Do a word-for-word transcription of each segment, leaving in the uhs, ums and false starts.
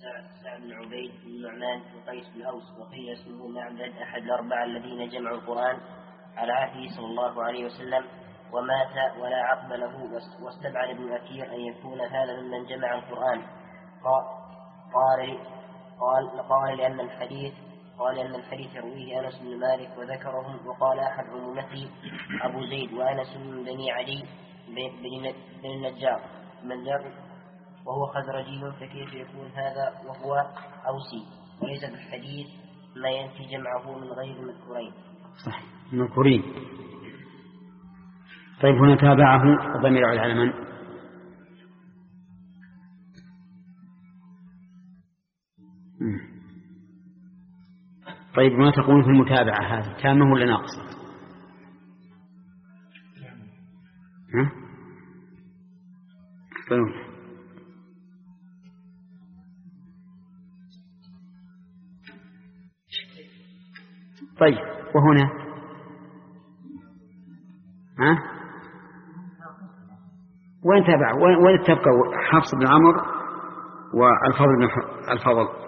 سعد بن عبيد بن نعمان بن قيس بن أوس، وقيل اسمه معبد أحد الأربعة الذين جمعوا القرآن على عهده صلى الله عليه وسلم، ومات ولا عقب له. واستبعد ابن أثير أن يكون هذا ممن جمع القرآن. قال قال قال لأن الحديث قال لأن الحديث يرويه أنس بن مالك وذكرهم، وقال أحد عمومته أبو زيد وأنس من بني علي بن النجار وهو خزرجي، فكيف يكون هذا وهو أوسي؟ وليس في الحديث ما ينفي جمعه من غير المذكورين. صح، المذكورين. طيب هنا تابعه الضمير على من؟ طيب ما تقول في المتابعة هذه تامة ولا ناقصة؟ ها؟ طيب وهنا ها؟ وين تابع؟ وين تبقى حفص بن عمرو والفضل بن الفضل؟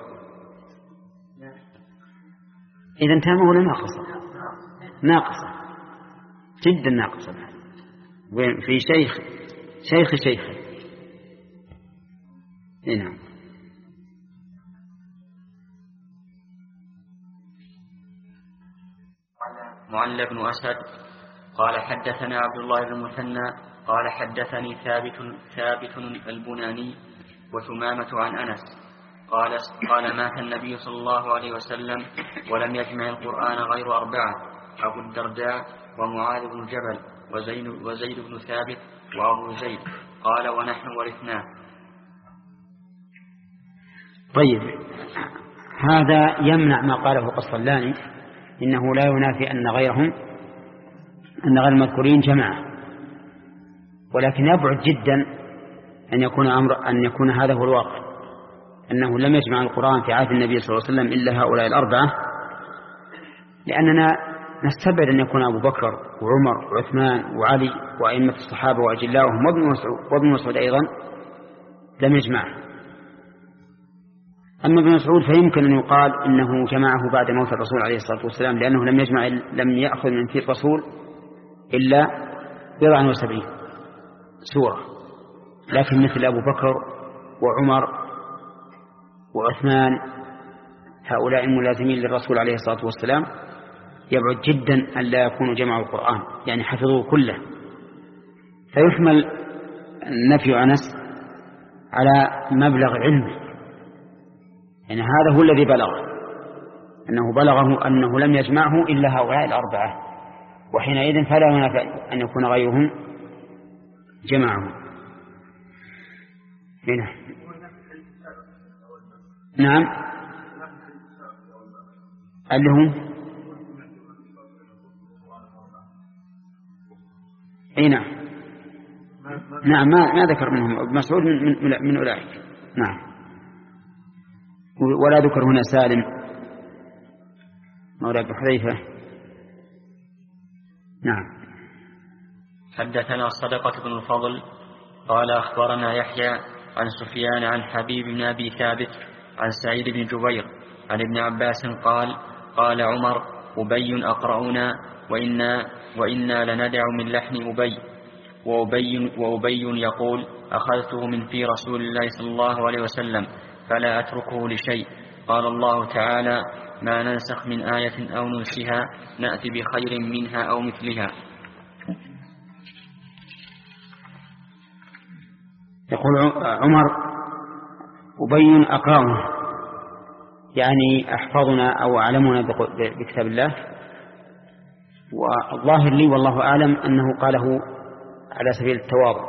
إذن تامة ولا ناقصة؟ ناقصة جدا ناقصة. وين في شيخ شيخ شيخ هنا. معل بن أسد قال حدثنا عبد الله بن المثنى قال حدثني ثابت ثابت البناني وثمامة عن أنس قال قال مات النبي صلى الله عليه وسلم ولم يجمع القرآن غير أربعة: أبو الدرداء ومعاذ بن جبل وزيد, وزيد بن ثابت وأبو زيد. قال ونحن ورثناه. طيب هذا يمنع ما قاله القسطلاني إنه لا ينافي أن غيرهم أن غير المذكورين جماعة، ولكن يبعد جدا أن يكون أمر أن يكون هذا هو الواقع، أنه لم يجمع القرآن في عهد النبي صلى الله عليه وسلم إلا هؤلاء الأربعة، لأننا نستبعد أن يكون أبو بكر وعمر وعثمان وعلي وأئمة الصحابة وأجلاؤهم وابن مسعود وابن مسعود أيضا لم يجمعه. أما ابن مسعود فيمكن أن يقال إنه جمعه بعد موت الرسول عليه الصلاة والسلام، لأنه لم يجمع لم يأخذ من في الرسول إلا بضعا وسبعين سورة، لكن مثل أبو بكر وعمر وعثمان هؤلاء الملازمين للرسول عليه الصلاة والسلام يبعد جدا أن لا يكونوا جمعوا القرآن، يعني حفظوه كله. فيحمل النفي أنس على مبلغ علمه، يعني هذا هو الذي بلغه، أنه بلغه أنه لم يجمعه إلا هؤلاء الأربعة، وحينئذ فلا ينافع أن يكون غيرهم جمعه. هنا نعم اللي هو اي نعم نعم ما, ما ذكر منهم مسعود من, من, من أولئك. نعم. ولا ذكر هنا سالم مولى ابن حذيفة. نعم. حدثنا صدقة بن الفضل قال أخبرنا يحيى عن سفيان عن حبيب بن أبي ثابت عن سعيد بن جبير عن ابن عباس قال قال عمر أبي أقرأنا وإنا, وإنا لندع من لحن أبي وأبي, وأبي يقول أخذته من في رسول الله صلى الله عليه وسلم فلا أتركه لشيء. قال الله تعالى ما ننسخ من آية أو ننسها نأتي بخير منها أو مثلها. يقول عمر أبي أقرأنا يعني أحفظنا أو أعلمنا بكتاب الله، والظاهر لي والله أعلم أنه قاله على سبيل التواضع،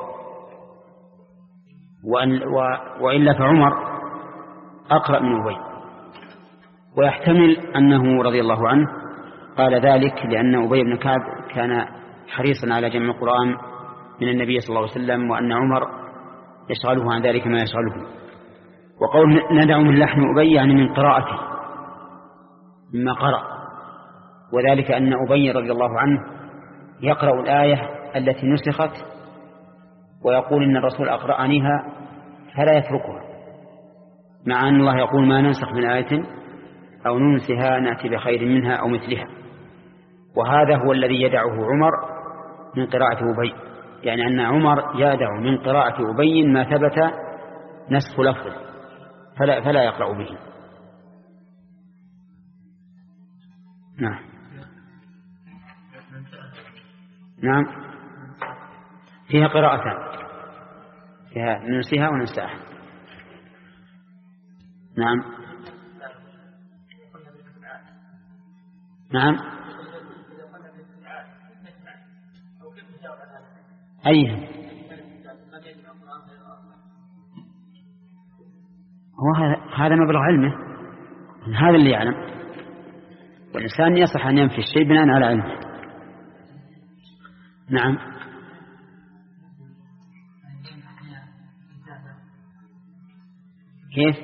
وإلا فعمر أقرأ من أبي، ويحتمل أنه رضي الله عنه قال ذلك لأن أبي بن كعب كان حريصا على جمع القرآن من النبي صلى الله عليه وسلم، وأن عمر يشغله عن ذلك ما يشغله. وقول ندع من لحن أبي يعني من قراءته مما قرأ، وذلك أن أبي رضي الله عنه يقرأ الآية التي نسخت ويقول إن الرسول أقرأنيها فلا يتركها، مع أن الله يقول ما ننسخ من آية أو ننسها نأتي بخير منها أو مثلها. وهذا هو الذي يدعه عمر من قراءة أبي، يعني أن عمر يدع من قراءة أبي ما ثبت نسخ لفظه فلا, فلا يقرأ به. نعم نعم فيها قراءتان، فيها ننسها وننساها. نعم نعم أيها هو هذا مبلغ علمه، هذا اللي يعلم، والإنسان يصح أن ينفي الشيء بناء على علمه. نعم كيف؟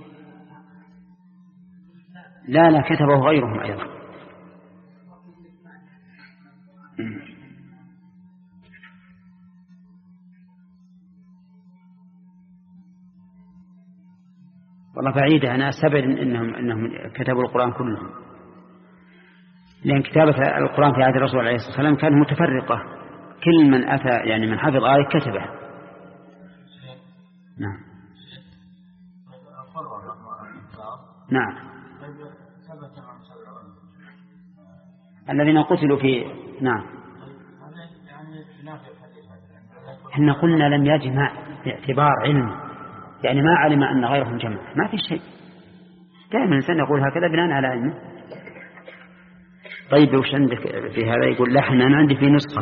لا لا كتبه غيرهم أيضا. والله بعيدة، أنا أستبعد إنهم إنهم كتبوا القرآن كلهم، لأن كتابة القرآن في عهد الرسول عليه الصلاة والسلام كانت متفرقة، كل من أتى يعني من حفظ آية كتبها. نعم نعم الذين قتلوا في نعم إحنا قلنا لم يجمع باعتبار علم، يعني ما علم أن غيرهم جمع، ما في شيء، دائما الإنسان يقول هكذا بناء على علمه. طيب وش عندك في هذا؟ يقول لحن، أنا عندي في نسخة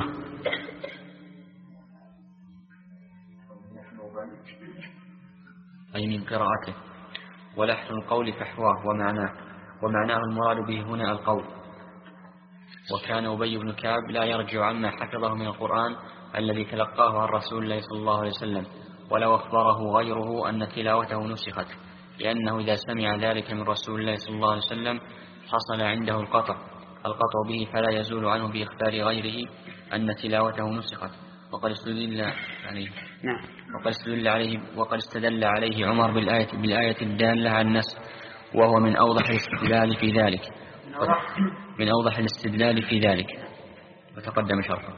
أي من قراءته، ولحن القول فحواه ومعناه، ومعناه المراد به هنا القول. وكان أبي بن كعب لا يرجع عما حفظه من القرآن الذي تلقاه عن رسول الله صلى الله عليه وسلم، ولو أخبره غيره أن تلاوته نسخت، لأنه إذا سمع ذلك من رسول الله صلى الله عليه وسلم حصل عنده القطع القطع به، فلا يزول عنه بإخبار غيره أن تلاوته نسخت. وقد استدل عليه وقد استدل عليه وقد استدل عليه عمر بالآية بالآية الدالة على النسخ، وهو من أوضح الاستدلال في ذلك من أوضح الاستدلال في ذلك وتقدم شرحه.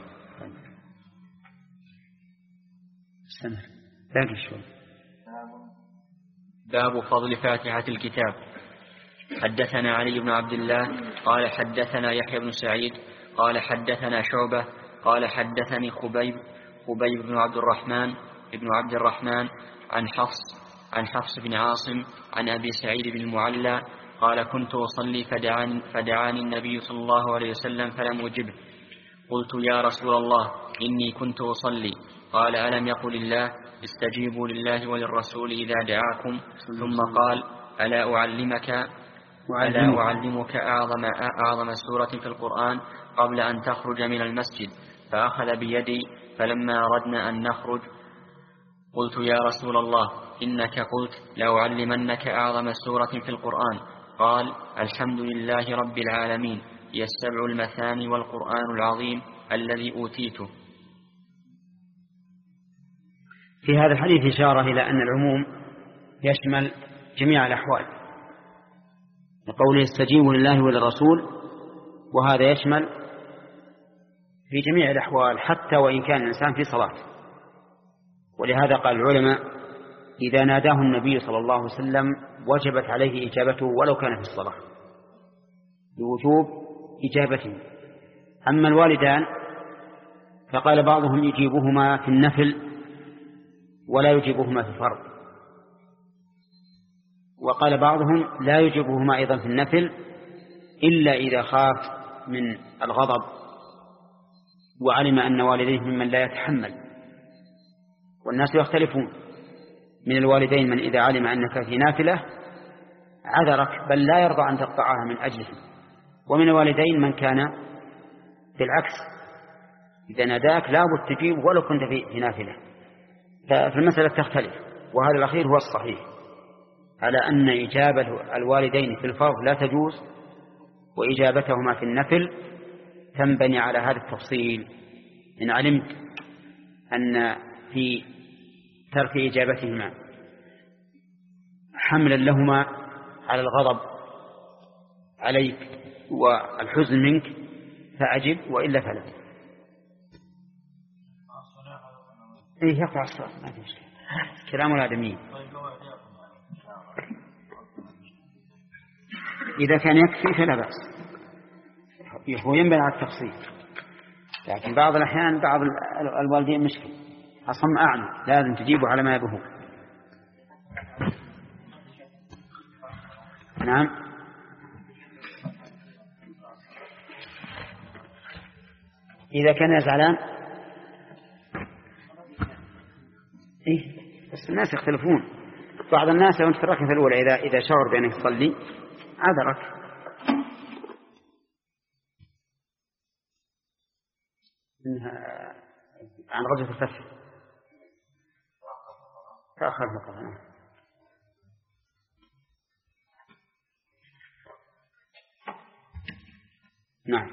باب فضل فاتحة الكتاب. حدثنا علي بن عبد الله قال حدثنا يحيى بن سعيد قال حدثنا شعبة قال حدثني خبيب خبيب بن عبد الرحمن ابن عبد الرحمن عن حفص عن حفص بن عاصم عن أبي سعيد بن المعلى قال كنت أصلي فدعاني, فدعاني النبي صلى الله عليه وسلم فلم أجبه. قلت يا رسول الله إني كنت أصلي. قال ألم يقل الله استجيبوا لله وللرسول إذا دعاكم. ثم قال ألا أعلمك ألا أعلمك أعظم, أعظم سورة في القرآن قبل أن تخرج من المسجد؟ فأخذ بيدي فلما أردنا أن نخرج قلت يا رسول الله إنك قلت لأعلمنك أعظم سورة في القرآن. قال الحمد لله رب العالمين، هي السبع المثاني والقرآن العظيم الذي أوتيته. في هذا الحديث إشارة إلى أن العموم يشمل جميع الأحوال، لقوله استجيبوا لله وللرسول، وهذا يشمل في جميع الأحوال حتى وإن كان الإنسان في صلاة. ولهذا قال العلماء إذا ناداه النبي صلى الله عليه وسلم وجبت عليه إجابته ولو كان في الصلاة، بوجوب إجابته. أما الوالدان فقال بعضهم يجيبهما في النفل ولا يجيبهما في الفرض، وقال بعضهم لا يجيبهما أيضا في النفل إلا إذا خاف من الغضب وعلم أن والديه ممن لا يتحمل. والناس يختلفون، من الوالدين من إذا علم أنك في نافلة عذرك بل لا يرضى أن تقطعها من أجله، ومن الوالدين من كان بالعكس إذا ناداك لا بد تجيب ولو كنت في نافلة. فالمسألة تختلف، وهذا الأخير هو الصحيح على أن إجابة الوالدين في الفرض لا تجوز، وإجابتهما في النفل تنبني على هذا التفصيل. إن علمت أن في ترك إجابتهما حملا لهما على الغضب عليك والحزن منك فأجب، وإلا فلا. إيه يقع الصلاة ما في مشكلة، كلام الآدميين. إذا كان يكفي فلا بأس، هو ينبغي على التفصيل. لكن بعض الأحيان بعض الوالدين مشكل أصم أعمى، لازم تجيبه على ما يبهو. نعم. إذا كان زعلان إيه بس الناس يختلفون. بعض الناس لو أنت في الركعة الأولى إذا إذا شعر بأنك تصلي عذرك. عن غزوة الفتح تأخر فقط. نعم.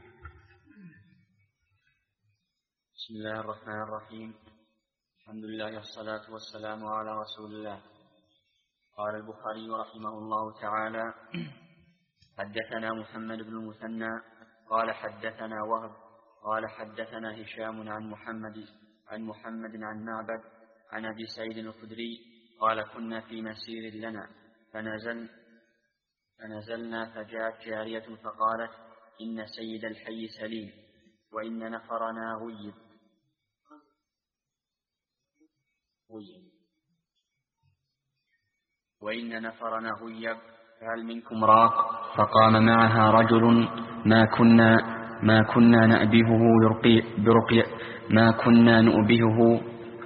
بسم الله الرحمن الرحيم. الحمد لله والصلاة والسلام على رسول الله. قال البخاري رحمه الله تعالى: حدثنا محمد بن المثنى قال حدثنا وهب قال حدثنا هشام عن محمد عن محمد عن معبد عن أبي سعيد الخدري قال: كنا في مسير لنا فنزل فنزلنا فجاءت جارية فقالت: إن سيد الحي سليم وإن نفرنا غيب غيب وإن نفرنا غيب فهل منكم راق؟ فقام معها رجل ما كنا ما كنا نأبهه برقي برقي ما كنا نؤبهه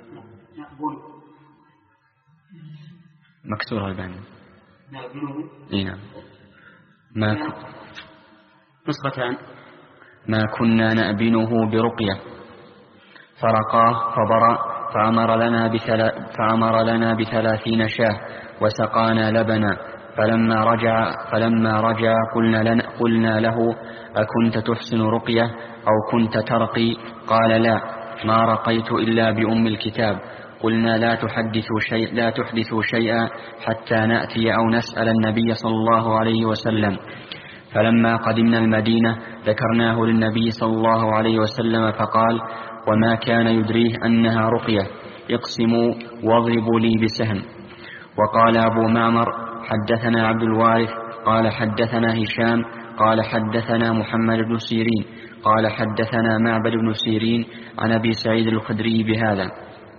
مكسور البان نعم ما ك... نسختان ما كنا نأبنه برقية فرقاه فبرأ فأمر لنا, بثلا فأمر لنا بثلاثين شاه وسقانا لبنا. فلما رجع, فلما رجع قلنا, لنا قلنا له: أكنت تحسن رقية أو كنت ترقي؟ قال: لا، ما رقيت إلا بأم الكتاب. قلنا: لا تحدثوا شيء لا تحدثوا شيئا حتى نأتي أو نسأل النبي صلى الله عليه وسلم. فلما قدمنا المدينة ذكرناه للنبي صلى الله عليه وسلم فقال: وما كان يدريه أنها رقية، اقسموا واضربوا لي بسهم. وقال أبو معمر: حدثنا عبد الوارث قال حدثنا هشام قال حدثنا محمد بن سيرين قال حدثنا معبد بن سيرين عن أبي سعيد الخدري بهذا.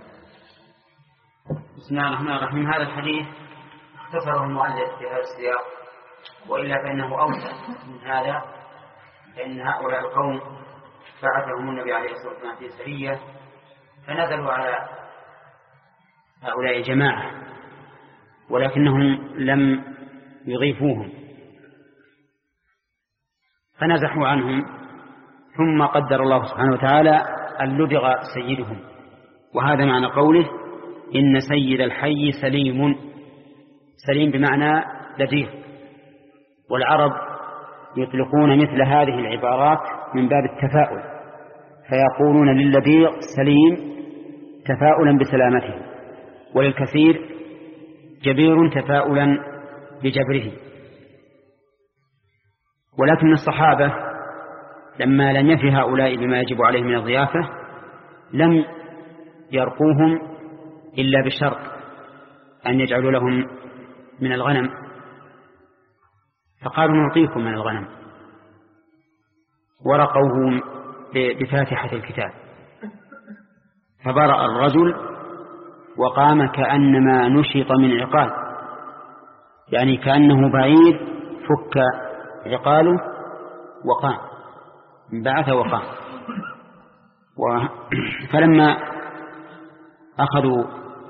بسم الله الرحمن الرحيم. هذا الحديث اختصره المؤلف في هذا السياق، وإلا فإنه أوسع من هذا، فإن هؤلاء القوم بعثهم النبي عليه الصلاة والسلام في سرية فنزلوا على هؤلاء الجماعة، ولكنهم لم يضيفوهم فنزحوا عنهم، ثم قدر الله سبحانه وتعالى أن لدغ سيدهم. وهذا معنى قوله: إن سيد الحي سليم. سليم بمعنى لديغ. والعرب يطلقون مثل هذه العبارات من باب التفاؤل، فيقولون للذيغ سليم تفاؤلا بسلامته، وللكثير جبير تفاؤلا بجبره. ولكن الصحابة لما لم يفي هؤلاء بما يجب عليهم من الضيافة لم يرقوهم إلا بشرط أن يجعلوا لهم من الغنم، فقالوا: نعطيكم من الغنم، ورقوه بفاتحة الكتاب. فبرأ الرجل وقام كأنما نشط من عقال، يعني كأنه بعيد فك عقاله وقام، انبعث وقام. فلما أخذوا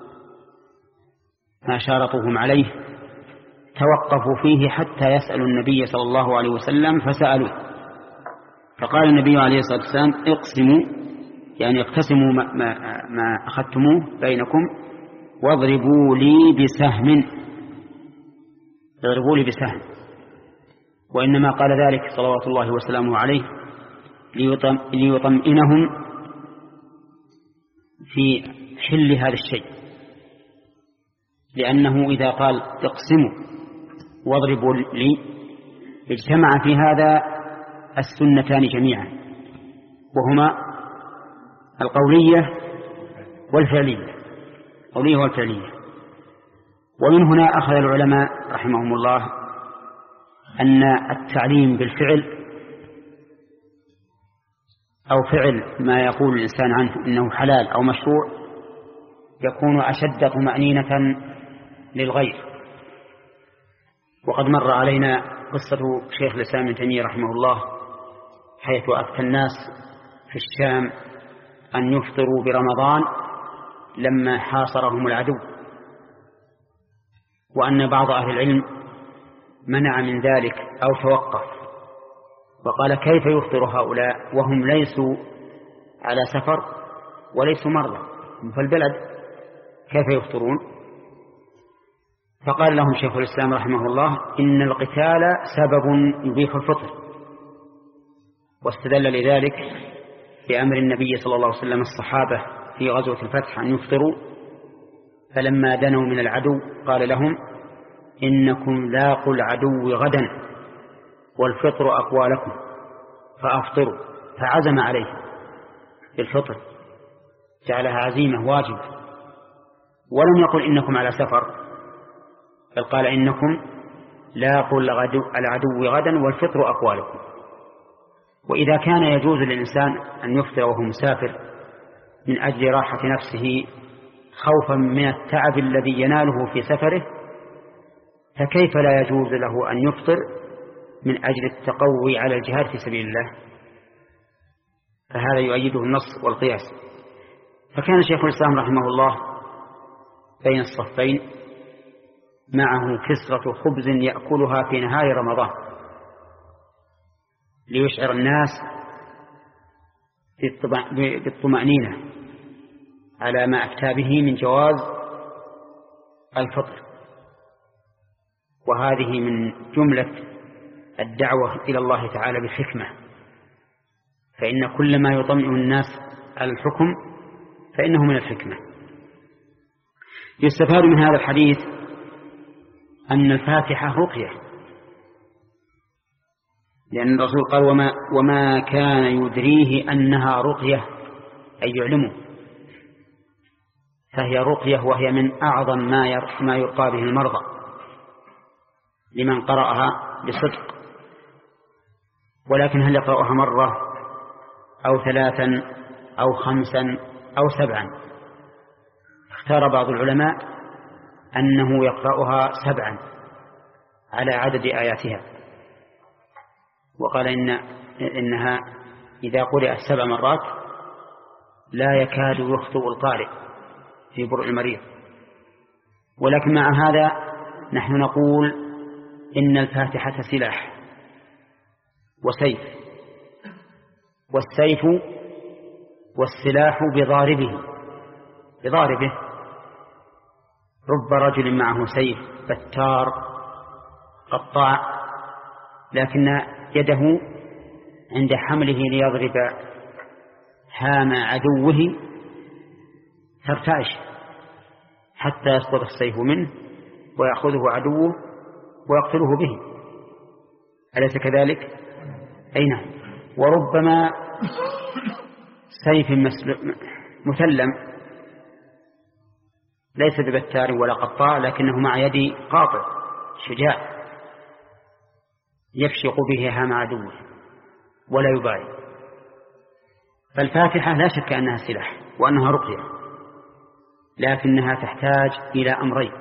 ما شارطوهم عليه توقفوا فيه حتى يسألوا النبي صلى الله عليه وسلم، فسألوه فقال النبي عليه الصلاة والسلام: اقسموا، يعني اقتسموا ما, ما, ما أخذتموه بينكم، واضربوا لي بسهم، اضربوا لي بسهم. وإنما قال ذلك صلوات الله وسلامه عليه ليطم ليطمئنهم في حل هذا الشيء، لأنه إذا قال اقسموا واضربوا لي اجتمع في هذا السنتان جميعا، وهما القولية والفعلية، القولية والفعلية. ومن هنا أخذ العلماء رحمهم الله أن التعليم بالفعل أو فعل ما يقول الإنسان عنه إنه حلال أو مشروع يكون أشد طمأنينة للغير. وقد مر علينا قصة شيخ الإسلام ابن تيمية رحمه الله حيث أفتى الناس في الشام أن يفطروا برمضان لما حاصرهم العدو، وأن بعض أهل العلم منع من ذلك أو توقف وقال كيف يفطر هؤلاء وهم ليسوا على سفر وليسوا مرضى في البلد، كيف يفطرون؟ فقال لهم شيخ الإسلام رحمه الله إن القتال سبب يبيح الفطر، واستدل لذلك بأمر النبي صلى الله عليه وسلم الصحابة في غزوة الفتح أن يفطروا، فلما دنوا من العدو قال لهم إنكم لاقوا العدو غدا والفطر أقوى لكم فأفطروا، فعزم عليه بالفطر، جعلها عزيمة واجبة، ولم يقل إنكم على سفر، بل قال إنكم لاقوا العدو غدا والفطر أقوى لكم. وإذا كان يجوز للإنسان أن يفطر وهو مسافر من أجل راحة نفسه خوفا من التعب الذي يناله في سفره، فكيف لا يجوز له أن يفطر من أجل التقوي على الجهاد في سبيل الله؟ فهذا يؤيده النص والقياس. فكان شيخ الإسلام رحمه الله بين الصفين معه كسرة خبز يأكلها في نهار رمضان ليشعر الناس بالطمأنينة على ما أفتى به من جواز الفطر. وهذه من جملة الدعوة إلى الله تعالى بالحكمة، فإن كل ما يطمئن الناس على الحكم فإنه من الحكمة. يستفاد من هذا الحديث أن الفاتحة رقية، لأن الرسول قال وما, وما كان يدريه أنها رقية أي يعلمه، فهي رقية وهي من أعظم ما يرقى به المرضى لمن قرأها بصدق. ولكن هل يقرأها مرة أو ثلاثا أو خمسا أو سبعا؟ اختار بعض العلماء أنه يقرأها سبعا على عدد آياتها، وقال إن إنها إذا قرأت سبع مرات لا يكاد يخطئ القارئ في برء المريض. ولكن مع هذا نحن نقول إن الفاتحة سلاح وسيف، والسيف والسلاح بضاربه بضاربه رب رجل معه سيف بتار قطاع، لكن يده عند حمله ليضرب هام عدوه ترتعش حتى يسقط السيف منه ويأخذه عدوه ويقتله به، أليس كذلك؟ أي نعم. وربما سيف مثلم ليس ببتار ولا قطاع، لكنه مع يد قاطع شجاع يفشق به هام عدوه ولا يبالي. فالفاتحة لا شك أنها سلاح وأنها رقية، لكنها تحتاج إلى أمرين: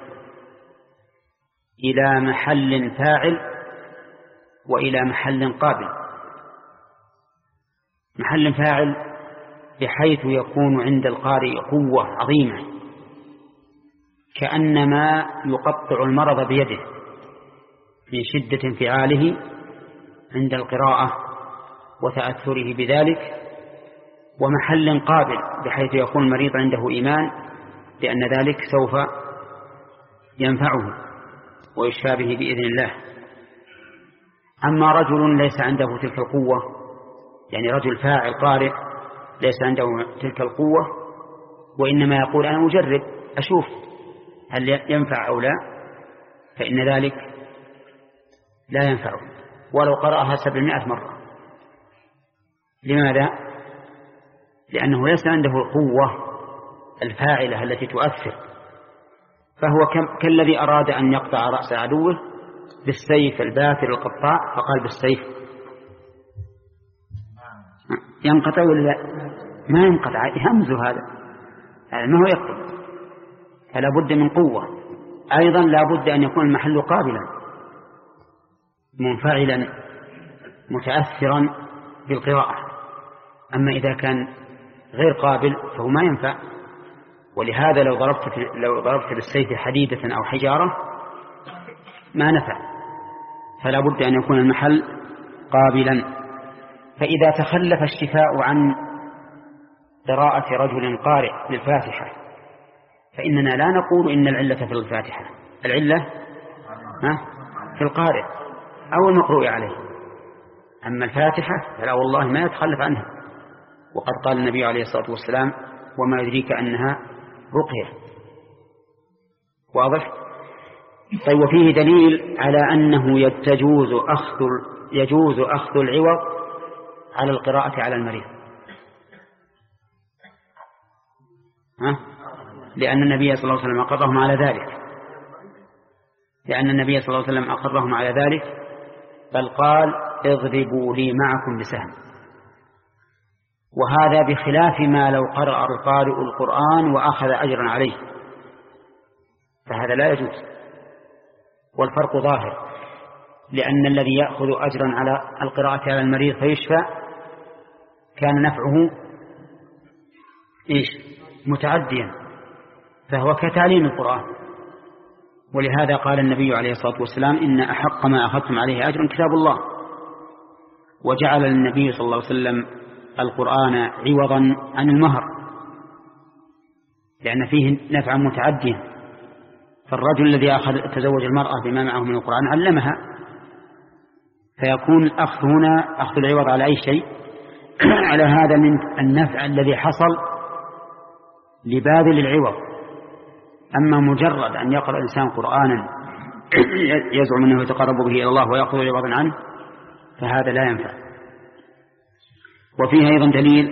إلى محل فاعل وإلى محل قابل. محل فاعل بحيث يكون عند القارئ قوة عظيمة كأنما يقطع المرض بيده من شدة انفعاله عند القراءة وتأثره بذلك. ومحل قابل بحيث يكون المريض عنده إيمان بأن ذلك سوف ينفعه ويشفى به بإذن الله. أما رجل ليس عنده تلك القوة، يعني رجل فاعل قارئ ليس عنده تلك القوة وإنما يقول أنا أجرب أشوف هل ينفع أو لا، فإن ذلك لا ينفعه ولو قرأها سبعمائة مرة. لماذا؟ لأنه ليس عنده القوة الفاعلة التي تؤثر، فهو كالذي أراد أن يقطع رأس عدوه بالسيف الباثر القطاع فقال بالسيف، ينقطع ولا ما ينقطع؟ يهمز هذا، هذا ما هو يقطع، فلا بد من قوة. أيضا لا بد أن يكون المحل قابلا منفعلا متأثرا بالقراءة. أما إذا كان غير قابل فهو ما ينفع. ولهذا لو ضربت لو ضربت بالسيف حديدة أو حجارة ما نفع، فلا بد أن يكون المحل قابلا. فإذا تخلف الشفاء عن قراءة رجل قارئ للفاتحة فإننا لا نقول إن العلة في الفاتحة، العلة في القارئ أو المقروء عليه. أما الفاتحة فلا والله ما يتخلف عنها، وقد قال النبي عليه الصلاة والسلام وما يدريك أنها رقية. واضح؟ طيب، وفيه دليل على أنه يجوز أخذ يجوز أخذ العوض على القراءة على المريض. ها؟ لأن النبي صلى الله عليه وسلم أقرهم على ذلك لأن النبي صلى الله عليه وسلم أقرهم على ذلك بل قال اضربوا لي معكم بسهم. وهذا بخلاف ما لو قرأ القارئ القرآن وأخذ أجرا عليه، فهذا لا يجوز. والفرق ظاهر، لأن الذي يأخذ أجرا على القراءة على المريض فيشفى كان نفعه إيش؟ متعديا، فهو كتعليم القرآن. ولهذا قال النبي عليه الصلاة والسلام إن أحق ما أخذتم عليه أجر كتاب الله. وجعل النبي صلى الله عليه وسلم القرآن عوضا عن المهر، لأن فيه نفعا متعديا. فالرجل الذي أخذ تزوج المرأة بما معه من القرآن علمها، فيكون الأخذ هنا أخذ العوض على أي شيء على هذا من النفع الذي حصل لباذل العوض. أما مجرد أن يقرأ الإنسان قرآنا يزعم أنه يتقرب به إلى الله ويأخذ عوضا عنه فهذا لا ينفع. وفيه أيضا دليل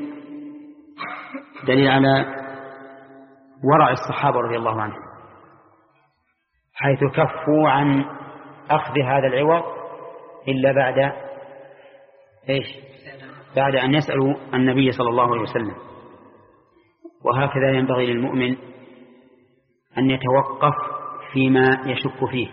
دليل على ورع الصحابة رضي الله عنهم، حيث كفوا عن أخذ هذا العوض إلا بعد إيش؟ بعد أن يسألوا النبي صلى الله عليه وسلم. وهكذا ينبغي للمؤمن أن يتوقف فيما يشك فيه،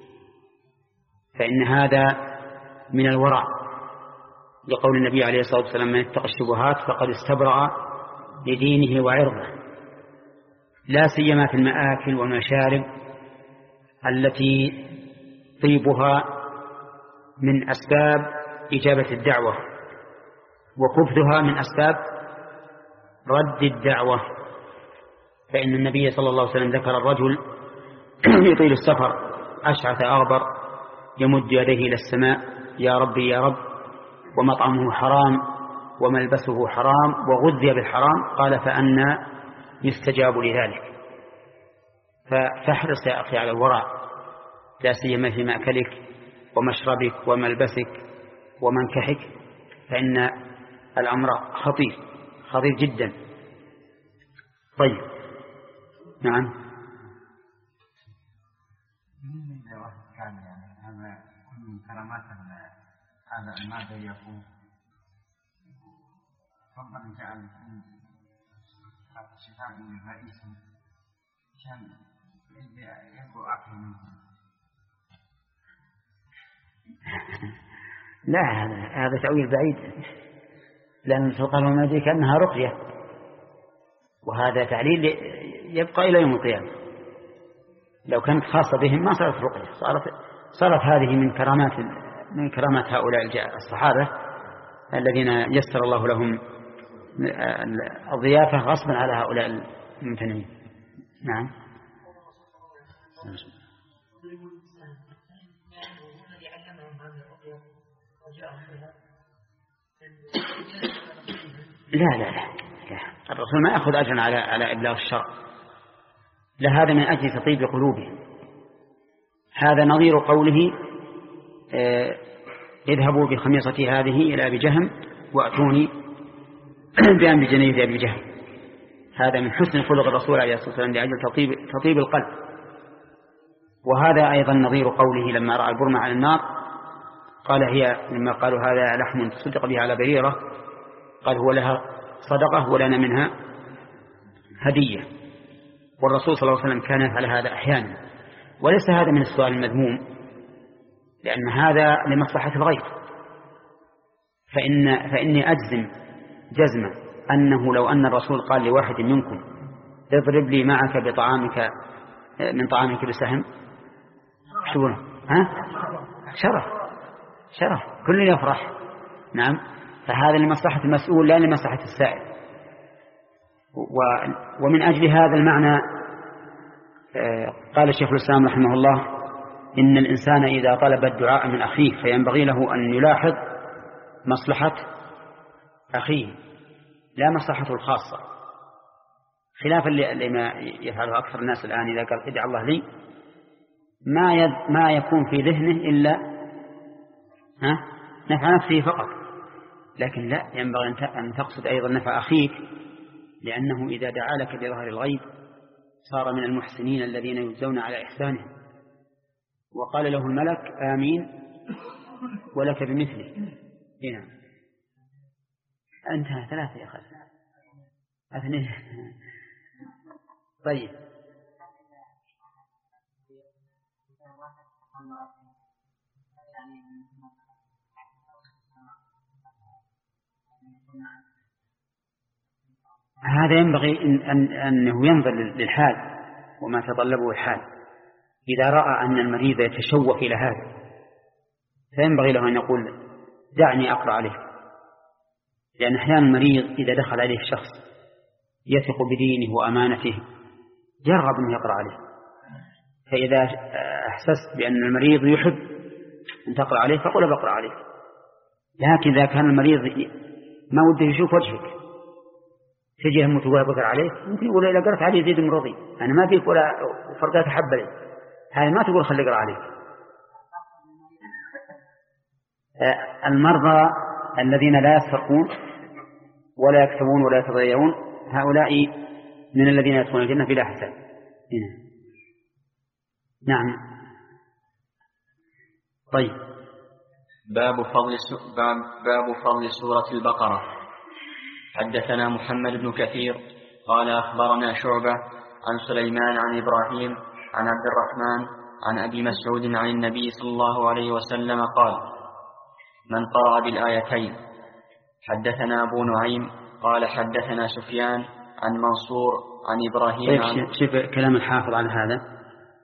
فإن هذا من الورع، لقول النبي عليه الصلاة والسلام من اتقى الشبهات فقد استبرأ لدينه وعرضه، لا سيما في المآكل والمشارب التي طيبها من أسباب إجابة الدعوة وخبثها من أسباب رد الدعوة. فإن النبي صلى الله عليه وسلم ذكر الرجل يطيل السفر أشعث أغبر يمد يديه إلى السماء يا ربي يا رب، ومطعمه حرام وملبسه حرام وغذي بالحرام، قال فأنا يستجاب لذلك. فاحرص يا أخي على الورع، لا سيما في مأكلك ومشربك وملبسك ومنكحك، فإن الأمر خطير خطير جدا. طيب، نعم. كان يعني هذا كل من كرامات هذا المادة يكون ربنا جعل شفاء الرئيس عشان يبقوا أعطي منه. لا، هذا تأويل بعيد، لأن سلطان المادة كأنها رقية، وهذا تعليل يبقى إلى يوم القيامة. لو كانت خاصة بهم ما صارت رقية، صارت صارت هذه من كرامات من كرامات هؤلاء الصحابة الذين يسر الله لهم الضيافة غصبا على هؤلاء الممتنعين. نعم. لا لا لا لا، الرسول ما يأخذ أجرا على على إبلاغ الشرع، لهذا من أجل تطيب قلوبهم. هذا نظير قوله آه اذهبوا بخميصتي هذه إلى أبي جهم وأتوني بأمر جنيه أبي جهم. هذا من حسن خلق الرسول عليه الصلاة والسلام لأجل تطيب, تطيب القلب. وهذا أيضا نظير قوله لما رأى البرمة على النار قال هي لما قالوا هذا لحم تصدق به على بريرة قال هو لها صدقة ولنا منها هدية. والرسول صلى الله عليه وسلم كان يفعل هذا أحيانا. وليس هذا من السؤال المذموم لأن هذا لمصلحة الغير. فإن فإني أجزم جزمة أنه لو أن الرسول قال لواحد منكم اضرب لي معك بطعامك من طعامك بسهم شو ها شرف شرف كل يفرح. نعم. فهذا لمصلحة المسؤول لا لمصلحة السائل. ومن أجل هذا المعنى قال الشيخ الإسلام رحمه الله إن الإنسان إذا طلب الدعاء من أخيه فينبغي له أن يلاحظ مصلحة أخيه لا مصلحته الخاصة، خلافا لما يفعله أكثر الناس الآن. إذا قال ادعى الله لي ما يد ما يكون في ذهنه إلا ها نفع نفسه فقط. لكن لا، ينبغي أن تقصد أيضا نفع أخيك، لأنه إذا دعا لك بظهر الغيب صار من المحسنين الذين يجزون على إحسانهم. وقال له الملك آمين ولك بمثله. هنا انتهى ثلاثة يا أخي اثنين. طيب هذا ينبغي إن أن أنه ينظر للحال وما تطلبه الحال. إذا رأى أن المريض يتشوف إلى هذا فينبغي له أن يقول دعني أقرأ عليه، لأن أحيانا المريض إذا دخل عليه شخص يثق بدينه وأمانته يرغب أن يقرأ عليه. فإذا أحسست بأن المريض يحب أن تقرأ عليه فقل بقرأ عليه. لكن إذا كان المريض ما وده يشوف وجهك تجيه متوابق عليه ممكن يقول إذا قرأت عليه زيد مرضي أنا ما فيك ولا فرقات أحب لي، هذا ما تقول خلي أقرأ عليك. المرضى الذين لا يسرقون ولا يكتبون ولا يتضيعون هؤلاء من الذين يدخلون الجنة بلا حساب. نعم. طيب باب فضل باب فضل سورة البقرة. حدثنا محمد بن كثير قال أخبرنا شعبة عن سليمان عن إبراهيم عن عبد الرحمن عن أبي مسعود عن النبي صلى الله عليه وسلم قال من قرأ بالآيتين. حدثنا أبو نعيم قال حدثنا سفيان عن منصور عن إبراهيم. طيب عن شوف كلام الحافظ على هذا.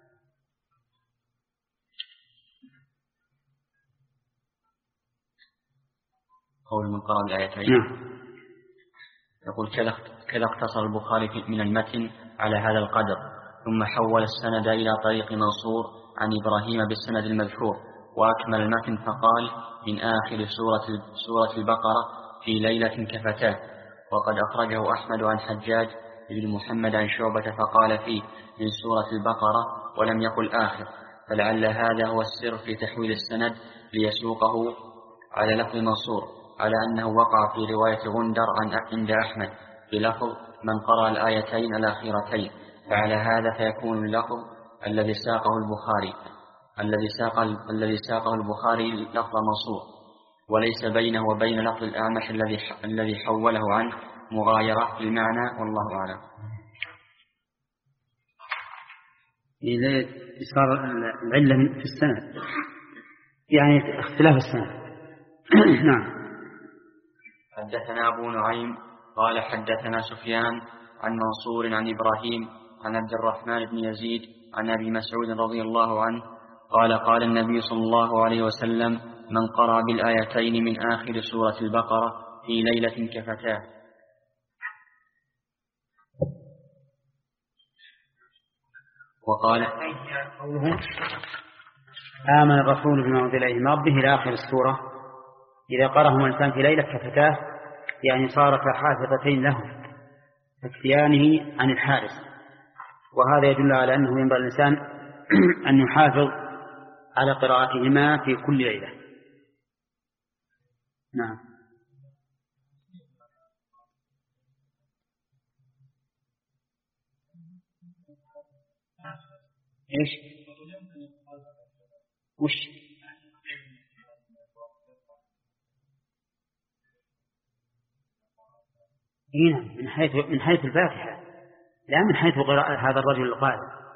قول من قرأ بالآيتين. نعم. يقول كذا اقتصر البخاري من المتن على هذا القدر، ثم حول السند إلى طريق منصور عن إبراهيم بالسند المذكور، وأكمل المتن فقال من آخر سورة سورة البقرة في ليلة كفتاه. وقد أخرجه أحمد عن حجاج بن محمد عن شعبة فقال فيه من سورة البقرة ولم يقل آخر، فلعل هذا هو السر في تحويل السند ليسوقه على لفظ منصور، على أنه وقع في رواية غندر عن عند أحمد بلفظ من قرأ الآيتين الأخيرتين، فعلى هذا فيكون اللفظ الذي ساقه البخاري الذي ساق الذي ساقه البخاري لفظ منصور، وليس بينه وبين لفظ الأعمش الذي الذي حوله عنه مغايرة في المعنى، والله أعلم. إذا صار العلة في السند يعني اختلاف السند. نعم. حدثنا أبو نعيم قال حدثنا سفيان عن منصور عن إبراهيم عن عبد الرحمن بن يزيد عن أبي مسعود رضي الله عنه قال قال النبي صلى الله عليه وسلم من قرأ بالآيتين من آخر سورة البقرة في ليلة كفتاه. وقال آمن الرسول بما أنزل إليه من ربه إلى آخر السورة. إذا قرأهما الإنسان في ليلة كفتاه يعني صار كحافظتين له تكفيانه عن الحارس وهذا يدل على أنه ينبغي الإنسان أن يحافظ على قراءتهما في كل ليلة. نعم. إيش؟ وش؟ هنا من حيث من حيث الفاتحة، لا من حيث قراءة هذا الرجل القادم.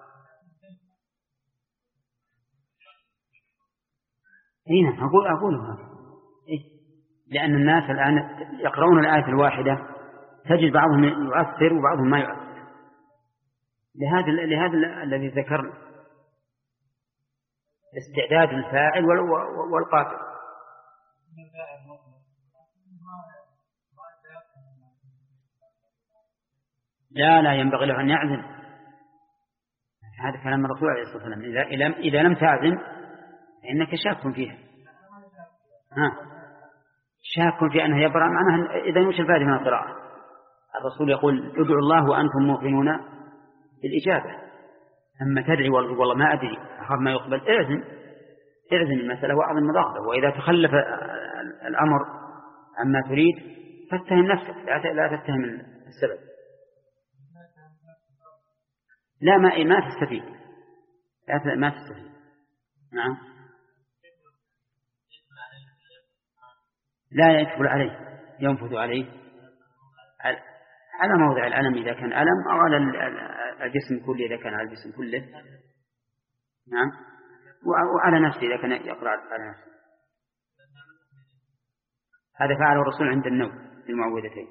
هنا أقول أقولها إيه؟ لأن الناس الآن يقرؤون الآية الواحدة تجد بعضهم يؤثر وبعضهم ما يؤثر. لهذا لهذا الذي ذكرنا استعداد الفاعل والقاطع. لا لا ينبغي له أن يعزم. هذا كلام الرسول عليه الصلاة والسلام. إذا إذا لم تعزم فإنك شاك فيها. ها شاك في أنه يبرأ معناها إذا مش الفائدة من القراءة. الرسول يقول ادعوا الله وأنتم موقنون بالإجابة. أما تدعي والله ما أدري أخاف ما يقبل، اعزم اعزم المسألة وأعظم الرغبة. وإذا تخلف الأمر عما تريد فاتهم نفسك، لا تتهم السبب. لا ما ما تستفيد لا ما تستفيد. نعم. لا يدخل عليه ينفذ عليه على موضع الألم إذا كان ألم، أو على الجسم كله إذا كان على الجسم كله. نعم. وعلى نفسه إذا كان يقرأ على نفسه. هذا فعله الرسول عند النوم في المعوذتين.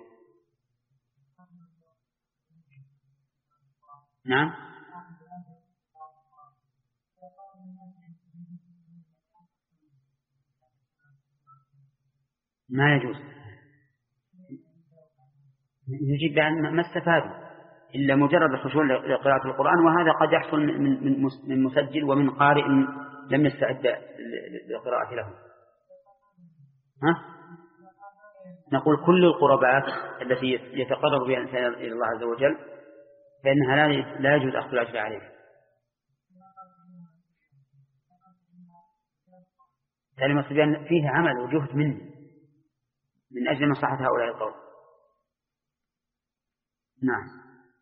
نعم. ما يجوز. يجب بأن ما استفادوا إلا مجرد الخشوع لقراءة القرآن، وهذا قد يحصل من من مسجل ومن قارئ لم يستعد للقراءة له. ها؟ نقول كل القربات التي يتقرب بها الإنسان إلى الله عز وجل فإنها لا يجوز أخذ الأجر عليه. كلمة الصبيان فيه عمل وجهد منه من أجل مصلحة هؤلاء القوم. نعم.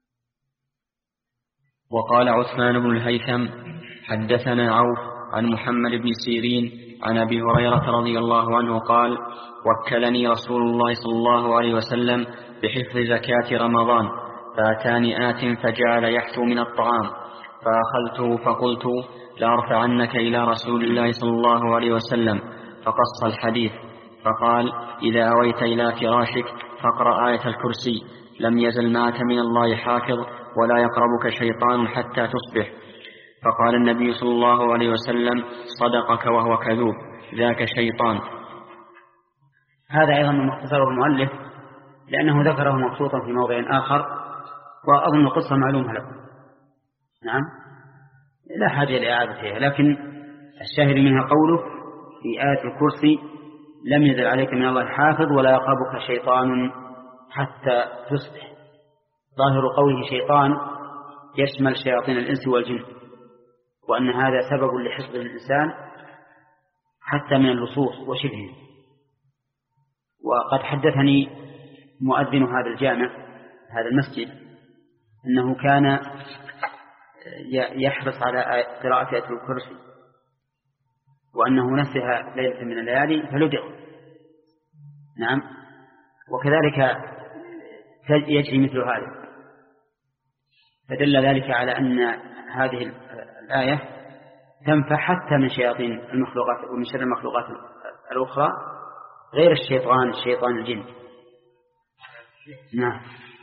وقال عثمان بن الهيثم حدثنا عوف عن محمد بن سيرين عن أبي هريرة رضي الله عنه قال وكلني رسول الله صلى الله عليه وسلم بحفظ زكاة رمضان، فأتاني آت فجعل يحثو من الطعام، فأخذته فقلت لأرفعنك إلى رسول الله صلى الله عليه وسلم، فقص الحديث فقال إذا أويت إلى فراشك فاقرأ آية الكرسي، لم يزل معك من الله حافظ ولا يقربك شيطان حتى تصبح. فقال النبي صلى الله عليه وسلم صدقك وهو كذوب، ذاك شيطان. هذا أيضا من مختصره المؤلف لأنه ذكره مبسوطا في موضع آخر، وأظن القصة معلومة لكم. نعم لا حاجة لإعادتها، لكن الشاهد منها قوله في آية الكرسي لم يزل عليك من الله حافظ ولا يقربك شيطان حتى تصبح. ظاهر قوله شيطان يشمل شياطين الإنس والجن، وأن هذا سبب لحفظ الإنسان حتى من اللصوص وشبهه. وقد حدثني مؤذن هذا الجامع هذا المسجد أنه كان يحرص على قراءة آية الكرسي، وأنه نسها ليلة من الليالي فلدغ. نعم. وكذلك يجري مثل هذا، فدل ذلك على أن هذه الآية تنفع حتى من شياطين المخلوقات ومن شر المخلوقات الأخرى غير الشيطان الشيطان الجن. نعم.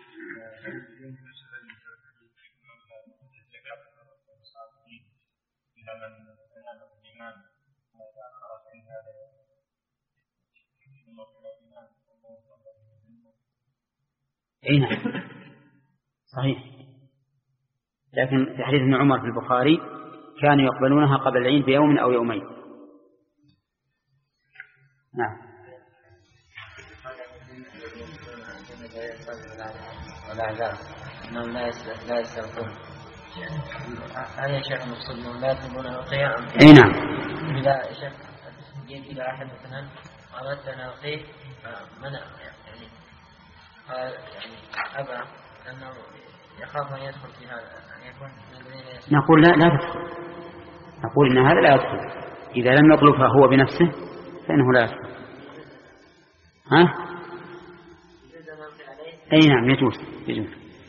أي نعم صحيح. لكن في حديث ابن عمر في البخاري كانوا يقبلونها قبل العيد بيوم أو يومين. نعم. والأعذار أنهم لا يستغفرون هل يا شيخ المقصود من لا يطلبون الرقية؟ اي نعم. إذا يا شيخ جيت إلى أحد مثلا أردت أن أرقيه منع يعني قال يعني أبى لأنه يخاف أن يدخل في هذا أن يكون من الذين يسمع. نقول لا لا تدخل، نقول إن هذا لا يدخل إذا لم يطلبها هو بنفسه فإنه لا يدخل. ها؟ أي نعم يجوز يجوز.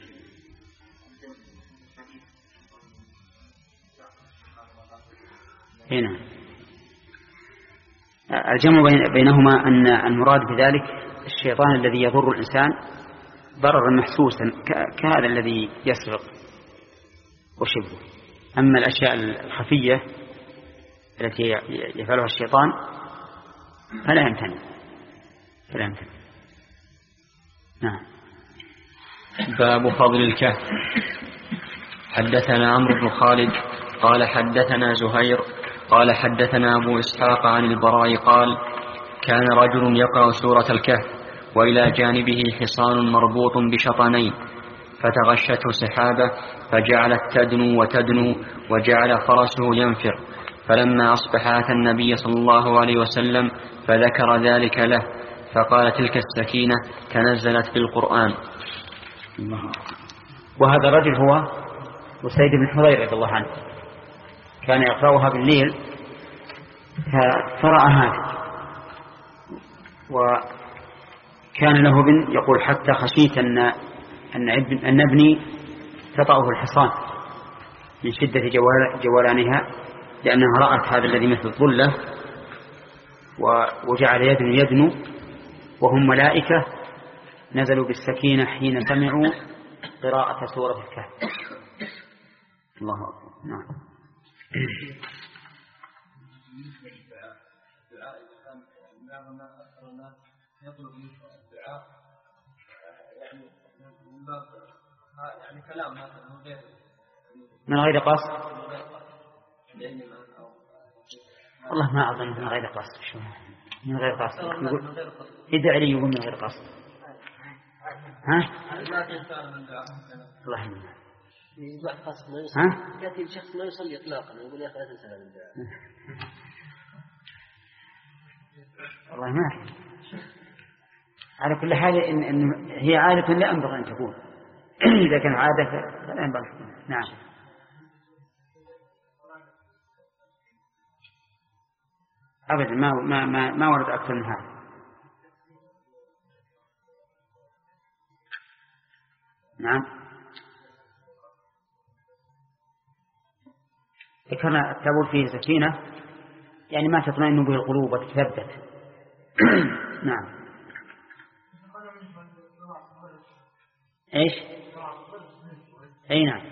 أي نعم. الجمع بينهما أن المراد بذلك الشيطان الذي يضر الإنسان ضررا محسوسا كهذا الذي يسرق وشبه. أما الأشياء الخفية التي يفعلها الشيطان فلا يمتنع فلا يمتنع. نعم. باب فضل الكهف. حدثنا عمرو بن خالد قال حدثنا زهير قال حدثنا أبو إسحاق عن البراء قال كان رجل يقرأ سورة الكهف وإلى جانبه حصان مربوط بشطنين فتغشته سحابة فجعلت تدنو وتدنو وجعل فرسه ينفر، فلما أصبح أتى النبي صلى الله عليه وسلم فذكر ذلك له فقال تلك السكينة تنزلت في القرآن. وهذا الرجل هو أسيد بن حضير رضي الله عنه، كان يقرأها بالليل فرأى هذا، وكان له بن يقول حتى خشيت أن أن ابني تطأه الحصان من شدة جولانها لأنها رأت هذا الذي مثل الظلة وجعل يدنو يدنو وهم ملائكة نزلوا بالسكينة حين سمعوا قراءة سورة الكهف. الله أكبر. نعم. يعني كلام من غير قصد والله ما أظن من غير قصد. شو من غير قصد يقول يدعي لي يقول من غير قصد. ها الله يهديك. يصبح قصد ما ها يصلي يأتي الشخص ما يصلي إطلاقا يقول يا أخي لا تنسى هذا الدعاء. والله ما على كل حال إن, إن هي عادة لا ينبغي أن تكون. إذا كان عادة فلا ينبغي. نعم. أبدا ما ما ما, ما ورد أكثر من هذا. نعم. ذكرنا التابوت فيه سكينة يعني ما تطمئن به القلوب وتتثبت. نعم. ايش؟ اي نعم.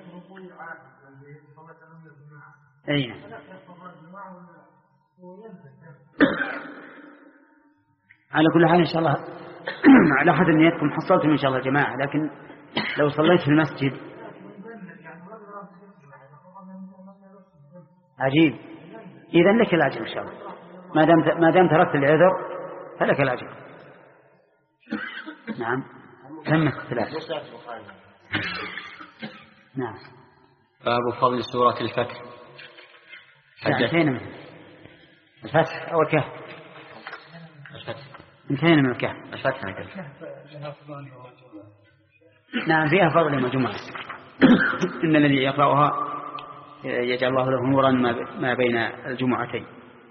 اي نعم. على كل حال ان شاء الله على حد نيتكم حصلتم ان شاء الله جماعة، لكن لو صليت في المسجد عجيب إذا لك الأجر إن شاء الله ما دام ما دام تركت العذر فلك الأجر. نعم. تمت الثلاث. نعم. باب فضل سورة الفتح. انتهينا من الفتح أو الكهف. الفتح. انتهينا من الكهف. الفتح. نعم فيها فضل يوم الجمعة. إن الذي يقرأها يجعل الله له نورا ما بين الجمعتين.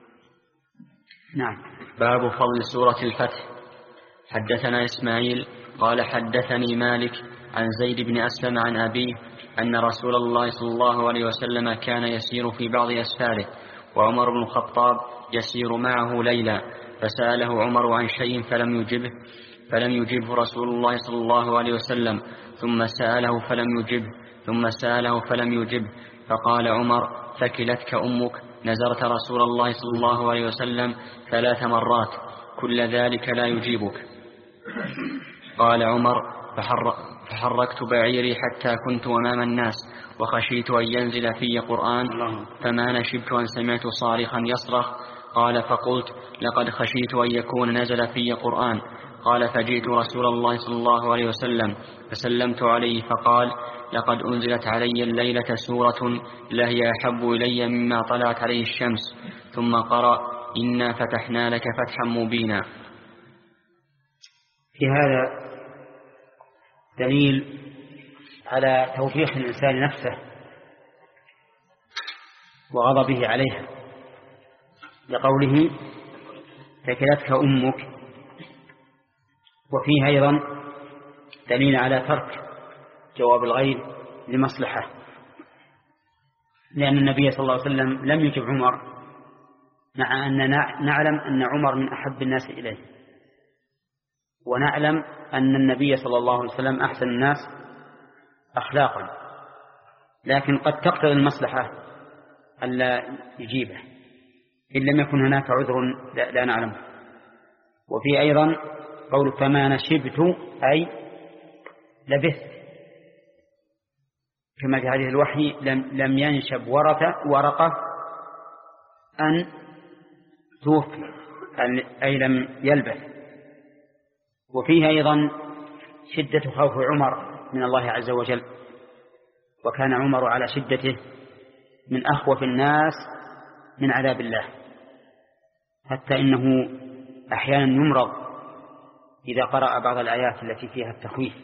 نعم. باب فضل سورة الفتح. حدثنا إسماعيل قال حدثني مالك عن زيد بن أسلم عن أبيه أن رسول الله صلى الله عليه وسلم كان يسير في بعض أسفاره وعمر بن الخطاب يسير معه ليلا، فسأله عمر عن شيء فلم يجبه فلم يجبه رسول الله صلى الله عليه وسلم، ثم سأله فلم يجبه ثم سأله فلم يجبه، فقال عمر ثكلتك أمك، نزرت رسول الله صلى الله عليه وسلم ثلاث مرات كل ذلك لا يجيبك. قال عمر فحركت بعيري حتى كنت أمام الناس وخشيت أن ينزل في قرآن فما نشبت أن سمعت صارخا يصرخ. قال فقلت لقد خشيت أن يكون نزل في قرآن. قال فجئت رسول الله صلى الله عليه وسلم فسلمت عليه فقال لقد أنزلت علي الليلة سورة لهي أحب إلي مما طلعت عليه الشمس. ثم قرأ إنا فتحنا لك فتحا مبينا. في هذا دليل على توبيخ الإنسان نفسه وغضبه عليها لقوله ثكلتك أمك. وفيه أيضا دليل على ترك جواب الغيب لمصلحة، لأن النبي صلى الله عليه وسلم لم يجب عمر مع أننا نعلم أن عمر من أحب الناس إليه، ونعلم أن النبي صلى الله عليه وسلم أحسن الناس أخلاقا، لكن قد تقتضي المصلحة ألا يجيبه إن لم يكن هناك عذر لا نعلمه. وفي أيضا قول فما نشبت أي لبثت، كما في هذه الوحي لم, لم ينشب ورقة, ورقة أن توفي أي لم يلبث. وفيه أيضا شدة خوف عمر من الله عز وجل، وكان عمر على شدته من أخوف الناس من عذاب الله، حتى إنه أحيانا يمرض إذا قرأ بعض الآيات التي فيها التخويف،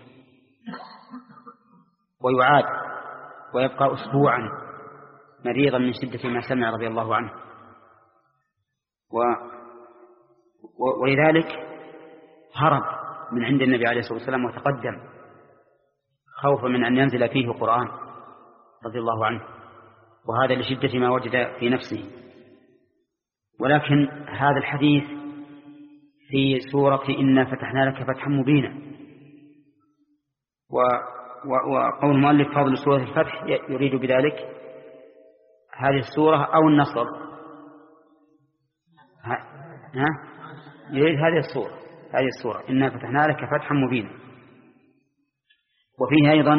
ويعاد ويبقى أسبوعا مريضا من شدة ما سمع رضي الله عنه. و... و... ولذلك هرب من عند النبي عليه الصلاة والسلام وتقدم خوفا من أن ينزل فيه قرآن رضي الله عنه، وهذا لشدة ما وجد في نفسه. ولكن هذا الحديث في سورة إنا فتحنا لك فتحا مبينا، و... و... وقول المؤلف فضل سورة الفتح يريد بذلك هذه السورة أو النصر، ها؟ ها؟ يريد هذه السورة هذه السورة إنا فتحنا لك فتحا مبينا. وفيه أيضا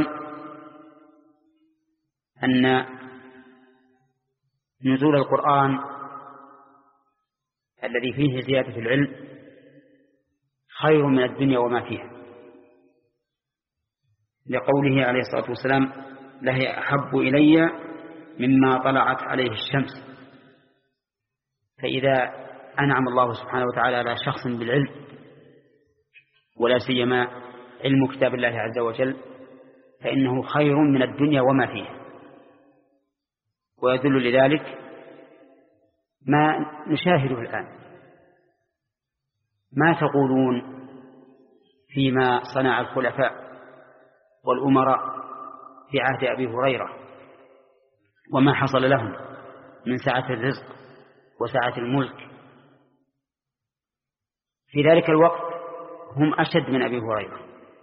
أن نزول القرآن الذي فيه زيادة العلم خير من الدنيا وما فيها، لقوله عليه الصلاة والسلام لهي أحب إلي مما طلعت عليه الشمس. فإذا أنعم الله سبحانه وتعالى على شخص بالعلم، ولا سيما علم كتاب الله عز وجل، فإنه خير من الدنيا وما فيها. ويدل لذلك ما نشاهده الآن. ما تقولون فيما صنع الخلفاء والأمراء في عهد أبي هريرة وما حصل لهم من سعة الرزق وسعة الملك؟ في ذلك الوقت هم أشد من أبي هريرة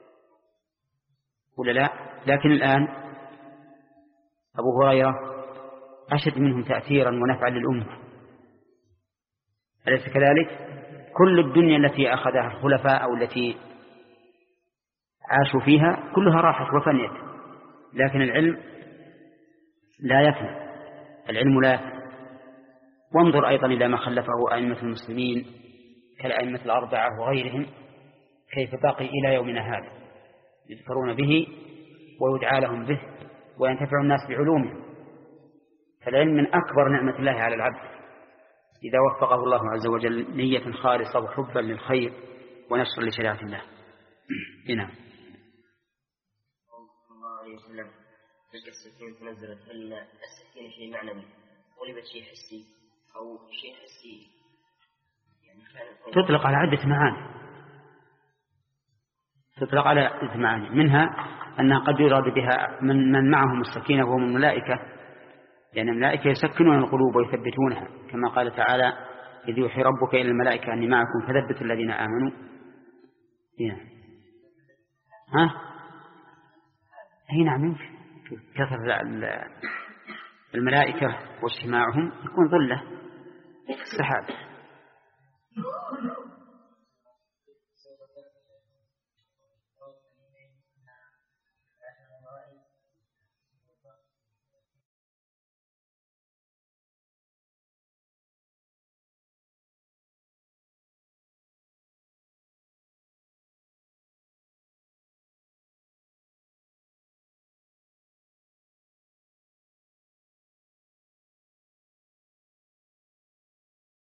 ولا لا؟ لكن الآن أبو هريرة أشد منهم تأثيرا ونفعا للأمة، أليس كذلك؟ كل الدنيا التي أخذها الخلفاء أو التي عاشوا فيها كلها راحت وفنيت، لكن العلم لا يفنى، العلم لا يفنى. وانظر أيضا إلى ما خلفه أئمة المسلمين كالأئمة الأربعة وغيرهم، كيف باقي إلى يومنا هذا يذكرون به ويدعى لهم به وينتفع الناس بعلومهم. فالعلم من أكبر نعمة الله على العبد إذا وفقه الله عز وجل نية خالصة وحبا للخير ونشر لشريعة الله. هنا صلى الله عليه وسلم تلك السكينة تنزلت، هل السكينة شيء معنوي غلبت شيء حسي أو شيء حسي؟ يعني تطلق على عدة معاني، تطلق على عدة معاني، منها أنها قد يراد بها من, من معهم السكينة وهم الملائكة، لأن الملائكة يسكنون القلوب ويثبتونها، كما قال تعالى إذ يوحي ربك إلى الملائكة أني معكم فثبتوا الذين آمنوا. هنا ها هنا نعم، كثر الملائكة واجتماعهم يكون ظلة السحاب.